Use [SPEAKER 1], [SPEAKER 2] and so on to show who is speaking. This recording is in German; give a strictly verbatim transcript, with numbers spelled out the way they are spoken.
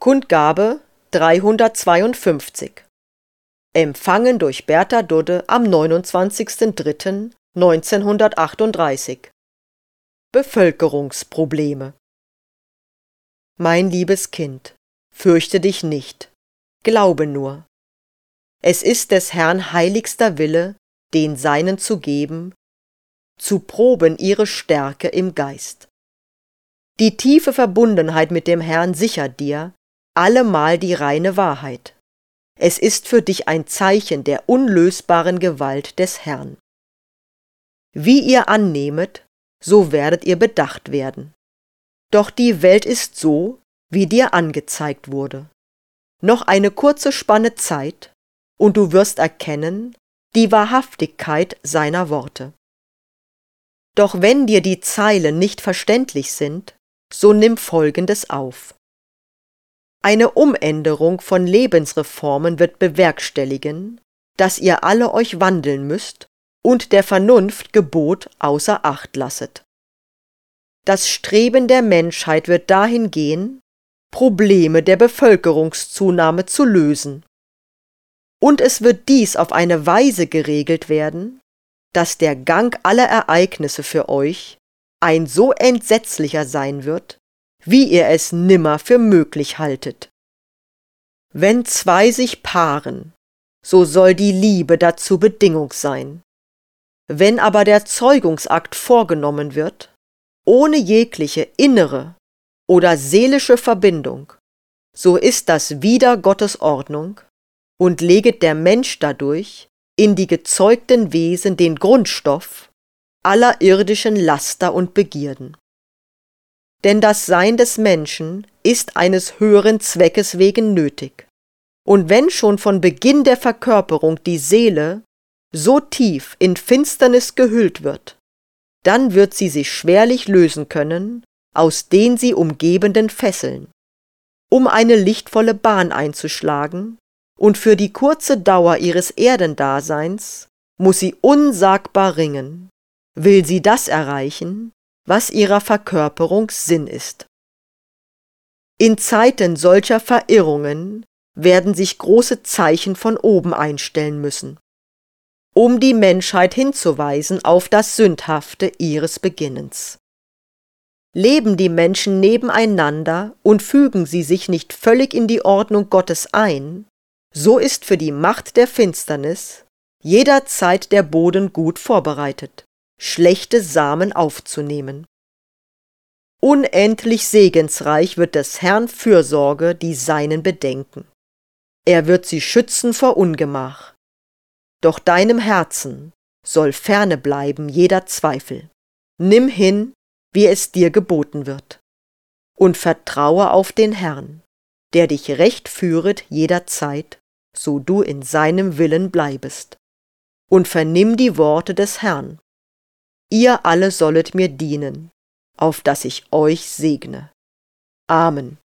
[SPEAKER 1] Kundgabe dreihundertzweiundfünfzig. Empfangen durch Bertha Dudde am neunundzwanzigsten dritten neunzehnhundertachtunddreißig. Bevölkerungsprobleme. Mein liebes Kind, fürchte dich nicht, glaube nur. Es ist des Herrn heiligster Wille, den Seinen zu geben, zu proben ihre Stärke im Geist. Die tiefe Verbundenheit mit dem Herrn sichert dir allemal die reine Wahrheit. Es ist für dich ein Zeichen der unlösbaren Gewalt des Herrn. Wie ihr annehmet, so werdet ihr bedacht werden. Doch die Welt ist so, wie dir angezeigt wurde. Noch eine kurze Spanne Zeit, und du wirst erkennen die Wahrhaftigkeit seiner Worte. Doch wenn dir die Zeilen nicht verständlich sind, so nimm Folgendes auf. Eine Umänderung von Lebensreformen wird bewerkstelligen, dass ihr alle euch wandeln müsst und der Vernunft Gebot außer Acht lasset. Das Streben der Menschheit wird dahin gehen, Probleme der Bevölkerungszunahme zu lösen. Und es wird dies auf eine Weise geregelt werden, dass der Gang aller Ereignisse für euch ein so entsetzlicher sein wird, wie ihr es nimmer für möglich haltet. Wenn zwei sich paaren, so soll die Liebe dazu Bedingung sein. Wenn aber der Zeugungsakt vorgenommen wird, ohne jegliche innere oder seelische Verbindung, so ist das wider Gottes Ordnung und leget der Mensch dadurch in die gezeugten Wesen den Grundstoff aller irdischen Laster und Begierden. Denn das Sein des Menschen ist eines höheren Zweckes wegen nötig. Und wenn schon von Beginn der Verkörperung die Seele so tief in Finsternis gehüllt wird, dann wird sie sich schwerlich lösen können aus den sie umgebenden Fesseln, um eine lichtvolle Bahn einzuschlagen, und für die kurze Dauer ihres Erdendaseins muss sie unsagbar ringen, will sie das erreichen, was ihrer Verkörperung Sinn ist. In Zeiten solcher Verirrungen werden sich große Zeichen von oben einstellen müssen, um die Menschheit hinzuweisen auf das Sündhafte ihres Beginnens. Leben die Menschen nebeneinander und fügen sie sich nicht völlig in die Ordnung Gottes ein, so ist für die Macht der Finsternis jederzeit der Boden gut vorbereitet, schlechte Samen aufzunehmen. Unendlich segensreich wird des Herrn Fürsorge die Seinen bedenken. Er wird sie schützen vor Ungemach. Doch deinem Herzen soll ferne bleiben jeder Zweifel. Nimm hin, wie es dir geboten wird, und vertraue auf den Herrn, der dich recht führet jederzeit, so du in seinem Willen bleibest. Und vernimm die Worte des Herrn. Ihr alle sollet mir dienen, auf dass ich euch segne. Amen.